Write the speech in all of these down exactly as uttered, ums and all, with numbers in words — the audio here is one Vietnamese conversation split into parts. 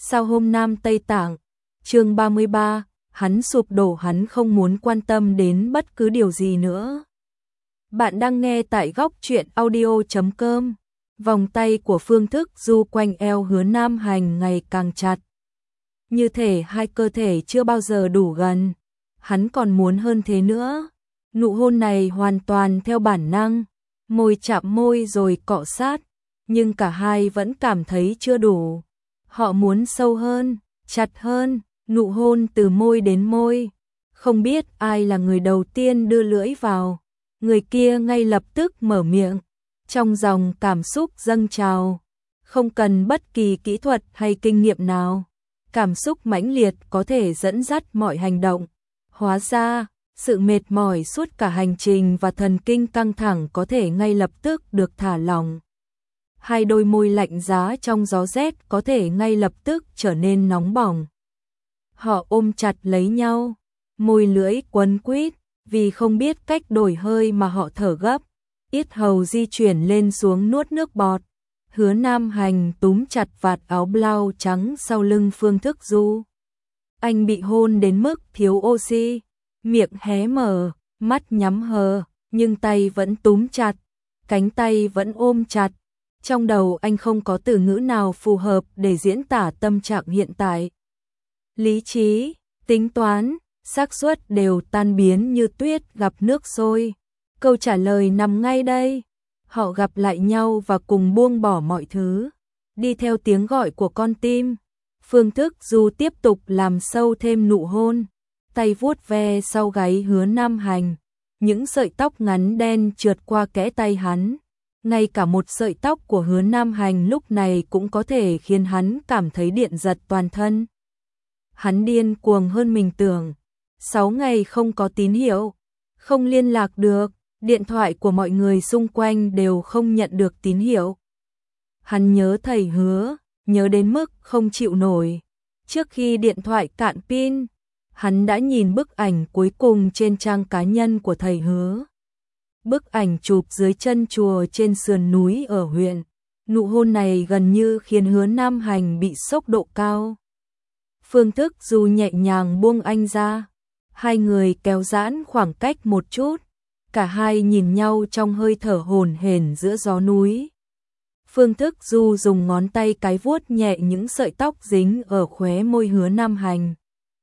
Sao hôm Nam Tây Tạng, chương ba mươi ba, hắn sụp đổ, hắn không muốn quan tâm đến bất cứ điều gì nữa. Bạn đang nghe tại góc truyện audio chấm com. Vòng tay của Phương Thức Du quanh eo Hứa Nam Hành ngày càng chặt. Như thể hai cơ thể chưa bao giờ đủ gần. Hắn còn muốn hơn thế nữa. Nụ hôn này hoàn toàn theo bản năng. Môi chạm môi rồi cọ sát. Nhưng cả hai vẫn cảm thấy chưa đủ. Họ muốn sâu hơn, chặt hơn, nụ hôn từ môi đến môi. Không biết ai là người đầu tiên đưa lưỡi vào. Người kia ngay lập tức mở miệng. Trong dòng cảm xúc dâng trào. Không cần bất kỳ kỹ thuật hay kinh nghiệm nào. Cảm xúc mãnh liệt có thể dẫn dắt mọi hành động. Hóa ra, sự mệt mỏi suốt cả hành trình và thần kinh căng thẳng có thể ngay lập tức được thả lỏng. Hai đôi môi lạnh giá trong gió rét có thể ngay lập tức trở nên nóng bỏng. Họ ôm chặt lấy nhau, môi lưỡi quấn quýt, vì không biết cách đổi hơi mà họ thở gấp, yết hầu di chuyển lên xuống nuốt nước bọt. Hứa Nam Hành túm chặt vạt áo blau trắng sau lưng Phương Thức Du. Anh bị hôn đến mức thiếu oxy, miệng hé mở, mắt nhắm hờ, nhưng tay vẫn túm chặt, cánh tay vẫn ôm chặt. Trong đầu anh không có từ ngữ nào phù hợp để diễn tả tâm trạng hiện tại. Lý trí, tính toán, xác suất đều tan biến như tuyết gặp nước sôi. Câu trả lời nằm ngay đây. Họ gặp lại nhau và cùng buông bỏ mọi thứ. Đi theo tiếng gọi của con tim. Phương Thức Du tiếp tục làm sâu thêm nụ hôn. Tay vuốt ve sau gáy Hứa Nam Hành. Những sợi tóc ngắn đen trượt qua kẽ tay hắn. Ngay cả một sợi tóc của Hứa Nam Hành lúc này cũng có thể khiến hắn cảm thấy điện giật toàn thân. Hắn điên cuồng hơn mình tưởng. Sáu ngày không có tín hiệu, không liên lạc được, điện thoại của mọi người xung quanh đều không nhận được tín hiệu. Hắn nhớ thầy Hứa, nhớ đến mức không chịu nổi. Trước khi điện thoại cạn pin, hắn đã nhìn bức ảnh cuối cùng trên trang cá nhân của thầy Hứa. Bức ảnh chụp dưới chân chùa trên sườn núi ở huyện. Nụ hôn này gần như khiến Hứa Nam Hành bị sốc độ cao. Phương Thức Du nhẹ nhàng buông anh ra. Hai người kéo giãn khoảng cách một chút. Cả hai nhìn nhau trong hơi thở hổn hển giữa gió núi. Phương Thức Du dùng ngón tay cái vuốt nhẹ những sợi tóc dính ở khóe môi Hứa Nam Hành.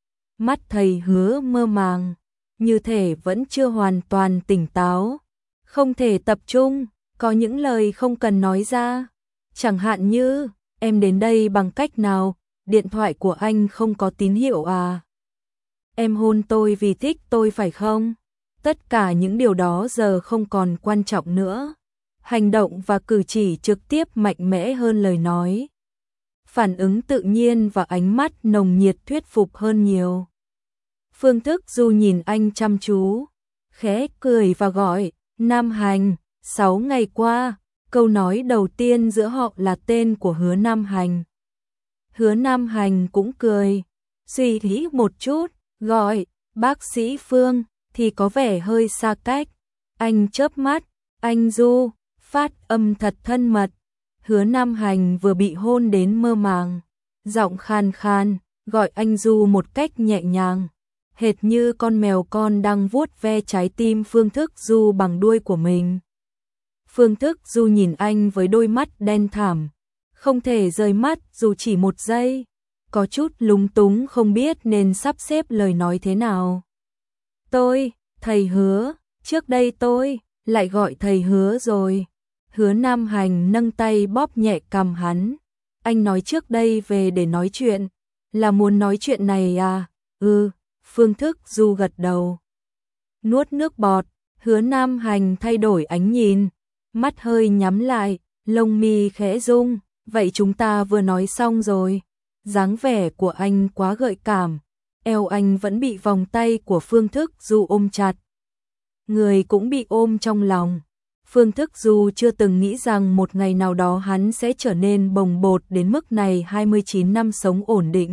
Mắt thầy Hứa mơ màng, như thể vẫn chưa hoàn toàn tỉnh táo. Không thể tập trung, có những lời không cần nói ra. Chẳng hạn như, em đến đây bằng cách nào, điện thoại của anh không có tín hiệu à? Em hôn tôi vì thích tôi phải không? Tất cả những điều đó giờ không còn quan trọng nữa. Hành động và cử chỉ trực tiếp mạnh mẽ hơn lời nói. Phản ứng tự nhiên và ánh mắt nồng nhiệt thuyết phục hơn nhiều. Phương Thức Du nhìn anh chăm chú, khẽ cười và gọi, Nam Hành, sáu ngày qua, câu nói đầu tiên giữa họ là tên của Hứa Nam Hành. Hứa Nam Hành cũng cười, suy nghĩ một chút, gọi, bác sĩ Phương, thì có vẻ hơi xa cách. Anh chớp mắt, anh Du, phát âm thật thân mật. Hứa Nam Hành vừa bị hôn đến mơ màng, giọng khan khan, gọi anh Du một cách nhẹ nhàng. Hệt như con mèo con đang vuốt ve trái tim Phương Thức Du bằng đuôi của mình. Phương Thức Du nhìn anh với đôi mắt đen thẳm, không thể rời mắt dù chỉ một giây, có chút lúng túng không biết nên sắp xếp lời nói thế nào. Tôi, thầy Hứa, trước đây tôi, lại gọi thầy Hứa rồi. Hứa Nam Hành nâng tay bóp nhẹ cằm hắn. Anh nói trước đây về để nói chuyện, là muốn nói chuyện này à? Ừ. Phương Thức Du gật đầu. Nuốt nước bọt, Hứa Nam Hành thay đổi ánh nhìn, mắt hơi nhắm lại, lông mi khẽ rung, vậy chúng ta vừa nói xong rồi. Dáng vẻ của anh quá gợi cảm, eo anh vẫn bị vòng tay của Phương Thức Du ôm chặt. Người cũng bị ôm trong lòng. Phương Thức Du chưa từng nghĩ rằng một ngày nào đó hắn sẽ trở nên bồng bột đến mức này. Hai mươi chín năm sống ổn định,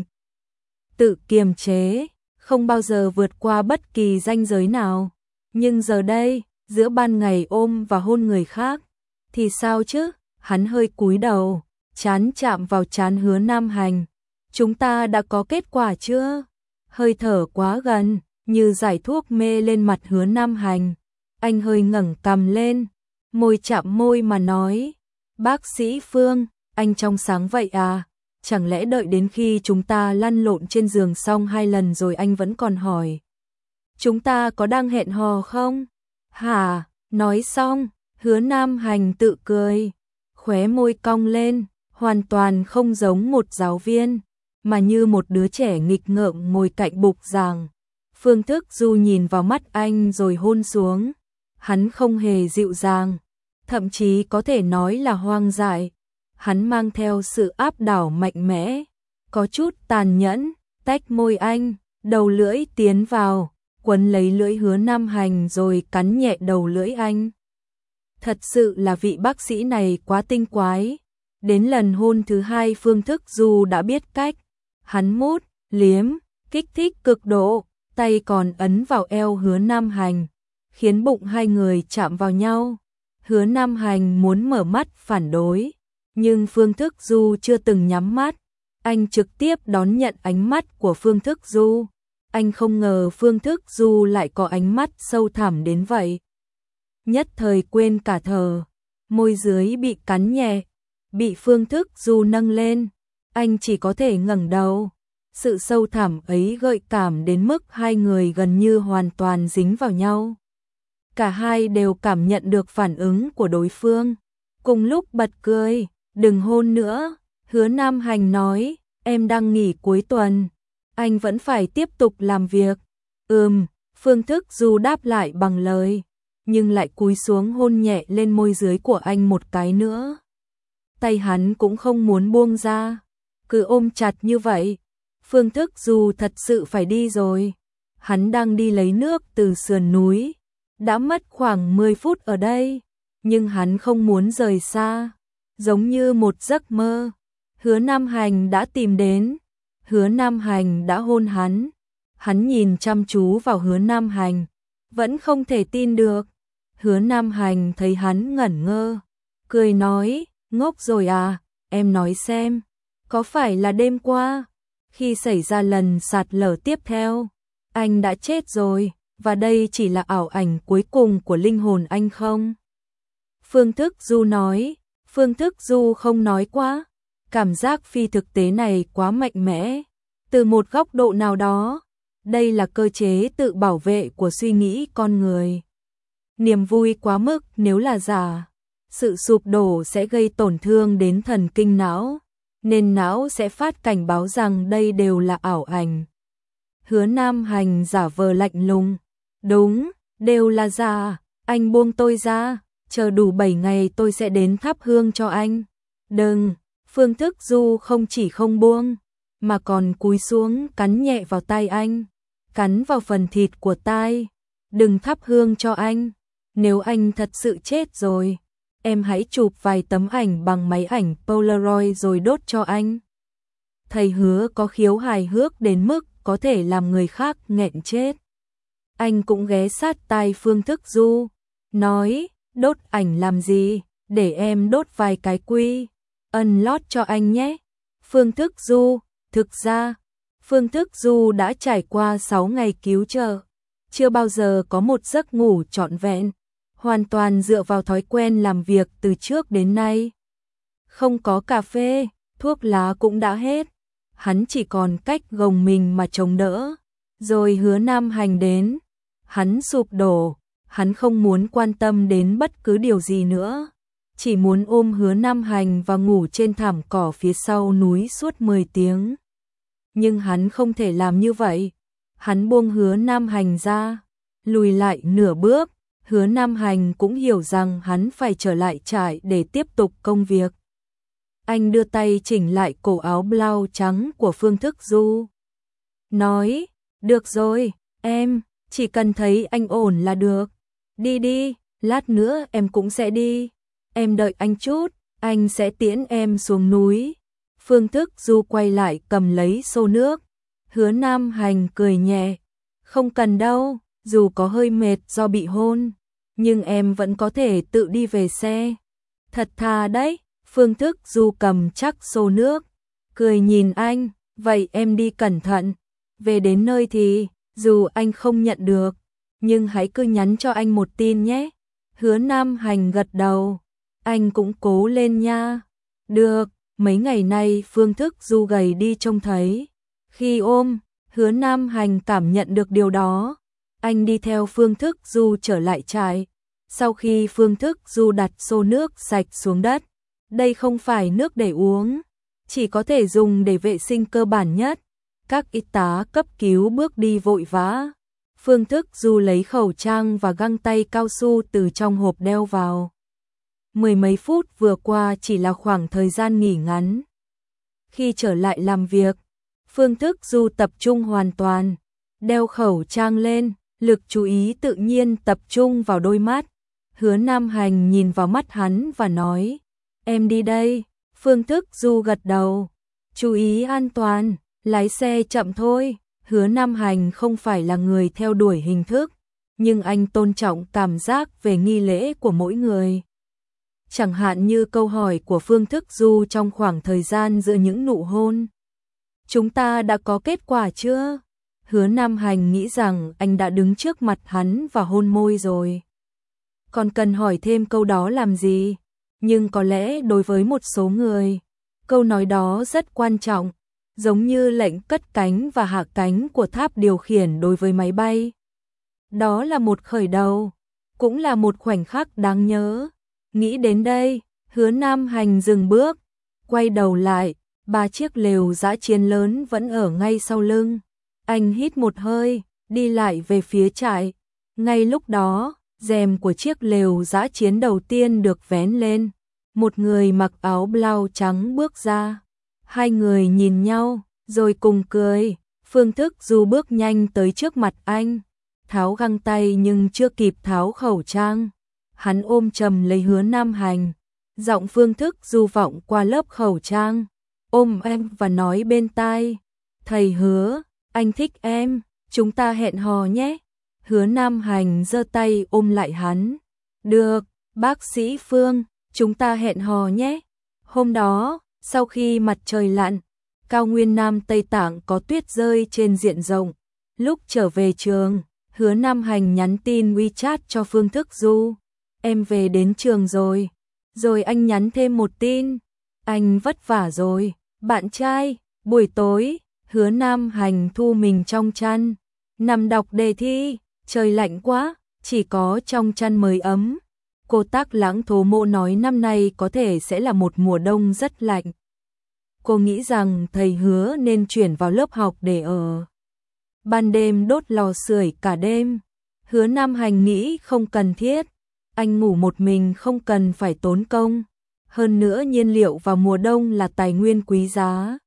tự kiềm chế, không bao giờ vượt qua bất kỳ ranh giới nào. Nhưng giờ đây, giữa ban ngày ôm và hôn người khác, thì sao chứ? Hắn hơi cúi đầu, trán chạm vào trán Hứa Nam Hành. chúng ta đã có kết quả chưa? Hơi thở quá gần, như giải thuốc mê lên mặt Hứa Nam Hành. Anh hơi ngẩng cằm lên, môi chạm môi mà nói, bác sĩ Phương, anh trong sáng vậy à? Chẳng lẽ đợi đến khi chúng ta lăn lộn trên giường xong hai lần rồi anh vẫn còn hỏi chúng ta có đang hẹn hò không? Hả? Nói xong, Hứa Nam Hành tự cười, khóe môi cong lên, hoàn toàn không giống một giáo viên, mà như một đứa trẻ nghịch ngợm ngồi cạnh bục giảng. Phương Thức Du nhìn vào mắt anh rồi hôn xuống. Hắn không hề dịu dàng, thậm chí có thể nói là hoang dại. Hắn mang theo sự áp đảo mạnh mẽ, có chút tàn nhẫn, tách môi anh, đầu lưỡi tiến vào, quấn lấy lưỡi Hứa Nam Hành rồi cắn nhẹ đầu lưỡi anh. Thật sự là vị bác sĩ này quá tinh quái. Đến lần hôn thứ hai Phương Thức Du đã biết cách. Hắn mút, liếm, kích thích cực độ, tay còn ấn vào eo Hứa Nam Hành, khiến bụng hai người chạm vào nhau. Hứa Nam Hành muốn mở mắt phản đối, nhưng Phương Thức Du chưa từng nhắm mắt. Anh trực tiếp đón nhận ánh mắt của Phương Thức Du. Anh không ngờ Phương Thức Du lại có ánh mắt sâu thẳm đến vậy. Nhất thời quên cả thở, môi dưới bị cắn nhẹ, bị Phương Thức Du nâng lên. Anh chỉ có thể ngẩng đầu. Sự sâu thẳm ấy gợi cảm đến mức hai người gần như hoàn toàn dính vào nhau. Cả hai đều cảm nhận được phản ứng của đối phương. Cùng lúc bật cười, đừng hôn nữa. Hứa Nam Hành nói, em đang nghỉ cuối tuần. Anh vẫn phải tiếp tục làm việc. Ừm, Phương Thức Du đáp lại bằng lời, nhưng lại cúi xuống hôn nhẹ lên môi dưới của anh một cái nữa. Tay hắn cũng không muốn buông ra, cứ ôm chặt như vậy. Phương Thức Du thật sự phải đi rồi. Hắn đang đi lấy nước từ sườn núi. Đã mất khoảng mười phút ở đây, nhưng hắn không muốn rời xa, giống như một giấc mơ. Hứa Nam Hành đã tìm đến. Hứa Nam Hành đã hôn hắn. Hắn nhìn chăm chú vào Hứa Nam Hành, vẫn không thể tin được. Hứa Nam Hành thấy hắn ngẩn ngơ, cười nói, ngốc rồi à, em nói xem, có phải là đêm qua, khi xảy ra lần sạt lở tiếp theo, anh đã chết rồi, và đây chỉ là ảo ảnh cuối cùng của linh hồn anh không? Phương Thức Du nói. Phương Thức Du không nói quá. Cảm giác phi thực tế này quá mạnh mẽ. Từ một góc độ nào đó, đây là cơ chế tự bảo vệ của suy nghĩ con người. Niềm vui quá mức nếu là giả, sự sụp đổ sẽ gây tổn thương đến thần kinh não, nên não sẽ phát cảnh báo rằng đây đều là ảo ảnh. Hứa Nam Hành giả vờ lạnh lùng. Đúng, đều là giả, anh buông tôi ra, chờ đủ bảy ngày tôi sẽ đến thắp hương cho anh. Đừng, Phương Thức Du không chỉ không buông, mà còn cúi xuống cắn nhẹ vào tay anh, cắn vào phần thịt của tai. Đừng thắp hương cho anh, nếu anh thật sự chết rồi, em hãy chụp vài tấm ảnh bằng máy ảnh Polaroid rồi đốt cho anh. Thầy Hứa có khiếu hài hước đến mức có thể làm người khác nghẹn chết. Anh cũng ghé sát tai Phương Thức Du, nói, đốt ảnh làm gì, để em đốt vài cái quy, ân lót cho anh nhé. Phương Thức Du, thực ra, Phương Thức Du đã trải qua sáu ngày cứu trợ, chưa bao giờ có một giấc ngủ trọn vẹn, hoàn toàn dựa vào thói quen làm việc từ trước đến nay. Không có cà phê, thuốc lá cũng đã hết, hắn chỉ còn cách gồng mình mà chống đỡ. Rồi Hứa Nam Hành đến, hắn sụp đổ, hắn không muốn quan tâm đến bất cứ điều gì nữa, chỉ muốn ôm Hứa Nam Hành và ngủ trên thảm cỏ phía sau núi suốt mười tiếng. Nhưng hắn không thể làm như vậy. Hắn buông Hứa Nam Hành ra, lùi lại nửa bước. Hứa Nam Hành cũng hiểu rằng hắn phải trở lại trại để tiếp tục công việc. Anh đưa tay chỉnh lại cổ áo blau trắng của Phương Thức Du, nói, được rồi, em, chỉ cần thấy anh ổn là được. Đi đi, lát nữa em cũng sẽ đi. Em đợi anh chút, anh sẽ tiễn em xuống núi. Phương Thức Du quay lại cầm lấy xô nước. Hứa Nam Hành cười nhẹ, không cần đâu, dù có hơi mệt do bị hôn, nhưng em vẫn có thể tự đi về xe. Thật thà đấy. Phương Thức Du cầm chắc xô nước, cười nhìn anh, Vậy em đi cẩn thận, về đến nơi thì, dù anh không nhận được, nhưng hãy cứ nhắn cho anh một tin nhé. Hứa Nam Hành gật đầu, anh cũng cố lên nha. Được, mấy ngày nay Phương Thức Du gầy đi trông thấy. Khi ôm, Hứa Nam Hành cảm nhận được điều đó. Anh đi theo Phương Thức Du trở lại trại. Sau khi Phương Thức Du đặt xô nước sạch xuống đất, đây không phải nước để uống, chỉ có thể dùng để vệ sinh cơ bản nhất. Các y tá cấp cứu bước đi vội vã. Phương Thức Du lấy khẩu trang và găng tay cao su từ trong hộp đeo vào. Mười mấy phút vừa qua chỉ là khoảng thời gian nghỉ ngắn. Khi trở lại làm việc, Phương Thức Du tập trung hoàn toàn, đeo khẩu trang lên, lực chú ý tự nhiên tập trung vào đôi mắt. Hứa Nam Hành nhìn vào mắt hắn và nói, em đi đây. Phương Thức Du gật đầu, chú ý an toàn, lái xe chậm thôi. Hứa Nam Hành không phải là người theo đuổi hình thức, nhưng anh tôn trọng cảm giác về nghi lễ của mỗi người. Chẳng hạn như câu hỏi của Phương Thức Du trong khoảng thời gian giữa những nụ hôn. Chúng ta đã có kết quả chưa? Hứa Nam Hành nghĩ rằng anh đã đứng trước mặt hắn và hôn môi rồi. Còn cần hỏi thêm câu đó làm gì? Nhưng có lẽ đối với một số người, câu nói đó rất quan trọng, giống như lệnh cất cánh và hạ cánh của tháp điều khiển đối với máy bay. Đó là một khởi đầu, cũng là một khoảnh khắc đáng nhớ. Nghĩ đến đây, Hứa Nam Hành dừng bước, quay đầu lại, ba chiếc lều dã chiến lớn vẫn ở ngay sau lưng. Anh hít một hơi, đi lại về phía trại. Ngay lúc đó, rèm của chiếc lều dã chiến đầu tiên được vén lên. Một người mặc áo blau trắng bước ra. Hai người nhìn nhau, rồi cùng cười. Phương Thức Du bước nhanh tới trước mặt anh, tháo găng tay nhưng chưa kịp tháo khẩu trang. Hắn ôm chầm lấy Hứa Nam Hành. Giọng Phương Thức Du vọng qua lớp khẩu trang, ôm em và nói bên tai, thầy Hứa, anh thích em, chúng ta hẹn hò nhé. Hứa Nam Hành giơ tay ôm lại hắn. Được, bác sĩ Phương, chúng ta hẹn hò nhé. Hôm đó, sau khi mặt trời lặn, cao nguyên Nam Tây Tạng có tuyết rơi trên diện rộng. Lúc trở về trường, Hứa Nam Hành nhắn tin WeChat cho Phương Thức Du. Em về đến trường rồi. Rồi anh nhắn thêm một tin. Anh vất vả rồi, bạn trai. Buổi tối, Hứa Nam Hành thu mình trong chăn, nằm đọc đề thi. Trời lạnh quá, chỉ có trong chăn mới ấm. Cô Tác Lãng Thố Mộ nói năm nay có thể sẽ là một mùa đông rất lạnh. Cô nghĩ rằng thầy Hứa nên chuyển vào lớp học để ở. Ban đêm đốt lò sưởi cả đêm. Hứa Nam Hành nghĩ không cần thiết. Anh ngủ một mình không cần phải tốn công. Hơn nữa nhiên liệu vào mùa đông là tài nguyên quý giá.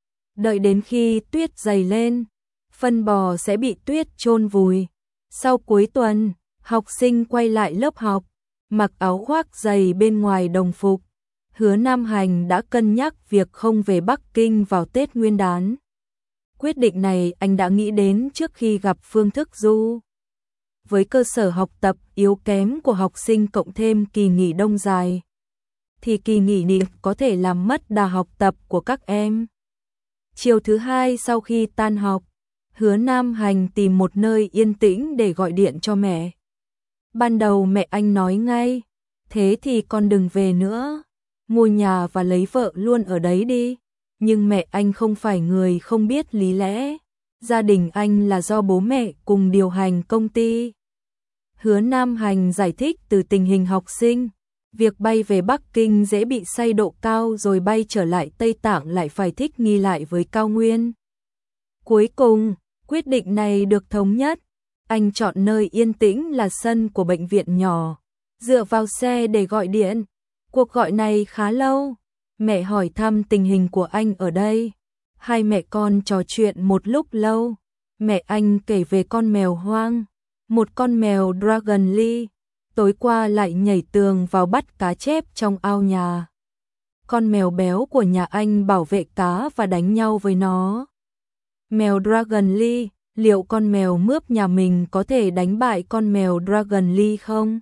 Đợi đến khi tuyết dày lên, phân bò sẽ bị tuyết chôn vùi. Sau cuối tuần, học sinh quay lại lớp học, mặc áo khoác dày bên ngoài đồng phục. Hứa Nam Hành đã cân nhắc việc không về Bắc Kinh vào Tết Nguyên đán. Quyết định này anh đã nghĩ đến trước khi gặp Phương Thức Du. Với cơ sở học tập yếu kém của học sinh cộng thêm kỳ nghỉ đông dài, thì kỳ nghỉ này có thể làm mất đà học tập của các em. Chiều thứ hai sau khi tan học, Hứa Nam Hành tìm một nơi yên tĩnh để gọi điện cho mẹ. Ban đầu mẹ anh nói ngay, thế thì con đừng về nữa, mua nhà và lấy vợ luôn ở đấy đi. Nhưng mẹ anh không phải người không biết lý lẽ. Gia đình anh là do bố mẹ cùng điều hành công ty. Hứa Nam Hành giải thích từ tình hình học sinh, việc bay về Bắc Kinh dễ bị say độ cao rồi bay trở lại Tây Tạng lại phải thích nghi lại với cao nguyên. Cuối cùng, quyết định này được thống nhất. Anh chọn nơi yên tĩnh là sân của bệnh viện nhỏ, dựa vào xe để gọi điện. Cuộc gọi này khá lâu. Mẹ hỏi thăm tình hình của anh ở đây. Hai mẹ con trò chuyện một lúc lâu. Mẹ anh kể về con mèo hoang, một con mèo Dragon Lee, tối qua lại nhảy tường vào bắt cá chép trong ao nhà. Con mèo béo của nhà anh bảo vệ cá và đánh nhau với nó. Mèo Dragon Lee, liệu con mèo mướp nhà mình có thể đánh bại con mèo Dragon Lee không?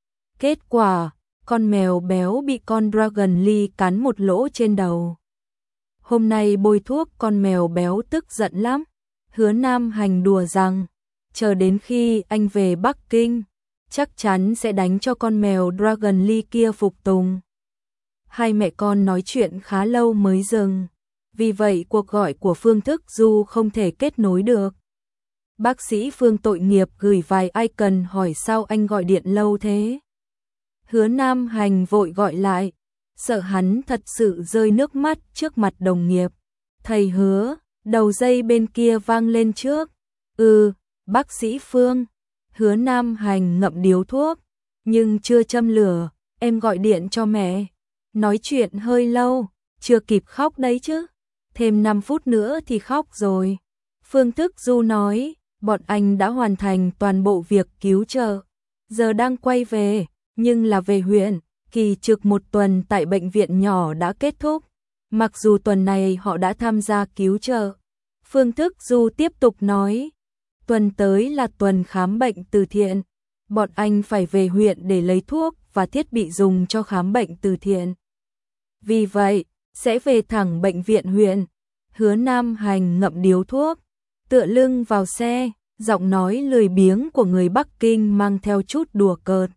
Kết quả, con mèo béo bị con Dragon Lee cắn một lỗ trên đầu. hôm nay bôi thuốc con mèo béo tức giận lắm. Hứa Nam Hành đùa rằng, chờ đến khi anh về Bắc Kinh, chắc chắn sẽ đánh cho con mèo Dragon Lee kia phục tùng. Hai mẹ con nói chuyện khá lâu mới dừng, vì vậy cuộc gọi của Phương Thức Du không thể kết nối được. Bác sĩ Phương tội nghiệp gửi vài icon hỏi sao anh gọi điện lâu thế. Hứa Nam Hành vội gọi lại, sợ hắn thật sự rơi nước mắt trước mặt đồng nghiệp. Thầy Hứa, đầu dây bên kia vang lên trước. Ừ, bác sĩ Phương. Hứa Nam Hành ngậm điếu thuốc, nhưng chưa châm lửa. Em gọi điện cho mẹ. Nói chuyện hơi lâu, chưa kịp khóc đấy chứ. Thêm năm phút nữa thì khóc rồi. Phương Thức Du nói, bọn anh đã hoàn thành toàn bộ việc cứu trợ. Giờ đang quay về, nhưng là về huyện. Kỳ trực một tuần tại bệnh viện nhỏ đã kết thúc. Mặc dù tuần này họ đã tham gia cứu trợ. Phương Thức Du tiếp tục nói, tuần tới là tuần khám bệnh từ thiện. Bọn anh phải về huyện để lấy thuốc và thiết bị dùng cho khám bệnh từ thiện. Vì vậy, sẽ về thẳng bệnh viện huyện. Hứa Nam Hành ngậm điếu thuốc, tựa lưng vào xe, giọng nói lười biếng của người Bắc Kinh mang theo chút đùa cợt.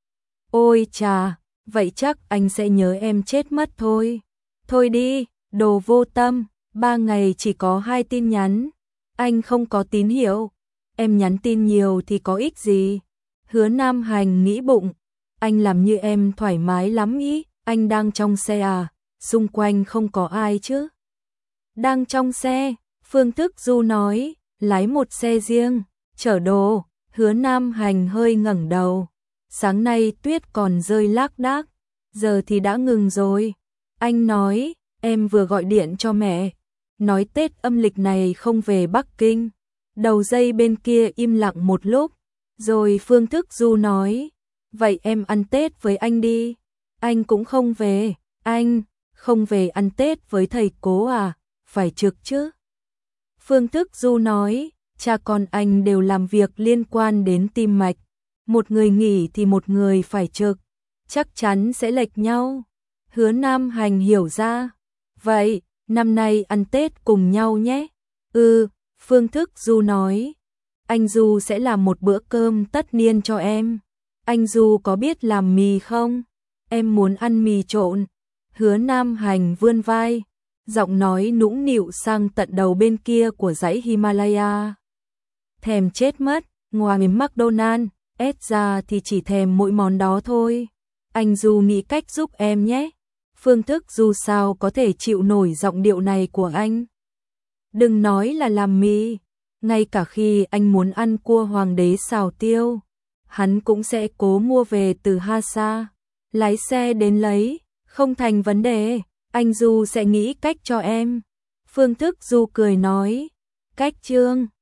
Ôi chà, vậy chắc anh sẽ nhớ em chết mất thôi. Thôi đi, đồ vô tâm, ba ngày chỉ có hai tin nhắn. Anh không có tín hiệu, em nhắn tin nhiều thì có ích gì. Hứa Nam Hành nghĩ bụng, anh làm như em thoải mái lắm ý, anh đang trong xe à, xung quanh không có ai chứ. Đang trong xe, Phương Thức Du nói, lái một xe riêng, chở đồ. Hứa Nam Hành hơi ngẩng đầu, sáng nay tuyết còn rơi lác đác, giờ thì đã ngừng rồi. Anh nói, em vừa gọi điện cho mẹ, nói Tết âm lịch này không về Bắc Kinh. Đầu dây bên kia im lặng một lúc, rồi Phương Thức Du nói, vậy em ăn Tết với anh đi. Anh cũng không về. Anh không về ăn Tết với thầy Cố à, phải trực chứ. Phương Thức Du nói, cha con anh đều làm việc liên quan đến tim mạch. Một người nghỉ thì một người phải trực, chắc chắn sẽ lệch nhau. Hứa Nam Hành hiểu ra, vậy, năm nay ăn Tết cùng nhau nhé. Ừ, Phương Thức Du nói, anh Du sẽ làm một bữa cơm tất niên cho em. Anh Du có biết làm mì không? Em muốn ăn mì trộn. Hứa Nam Hành vươn vai, giọng nói nũng nịu sang tận đầu bên kia của dãy Himalaya. Thèm chết mất, ngoài McDonald's, ép ra thì chỉ thèm mỗi món đó thôi. Anh Du nghĩ cách giúp em nhé. Phương Thức Du sao có thể chịu nổi giọng điệu này của anh. Đừng nói là làm mì, ngay cả khi anh muốn ăn cua hoàng đế xào tiêu, hắn cũng sẽ cố mua về từ Hasa, lái xe đến lấy, không thành vấn đề, anh Du sẽ nghĩ cách cho em. Phương Thức Du cười nói, cách chương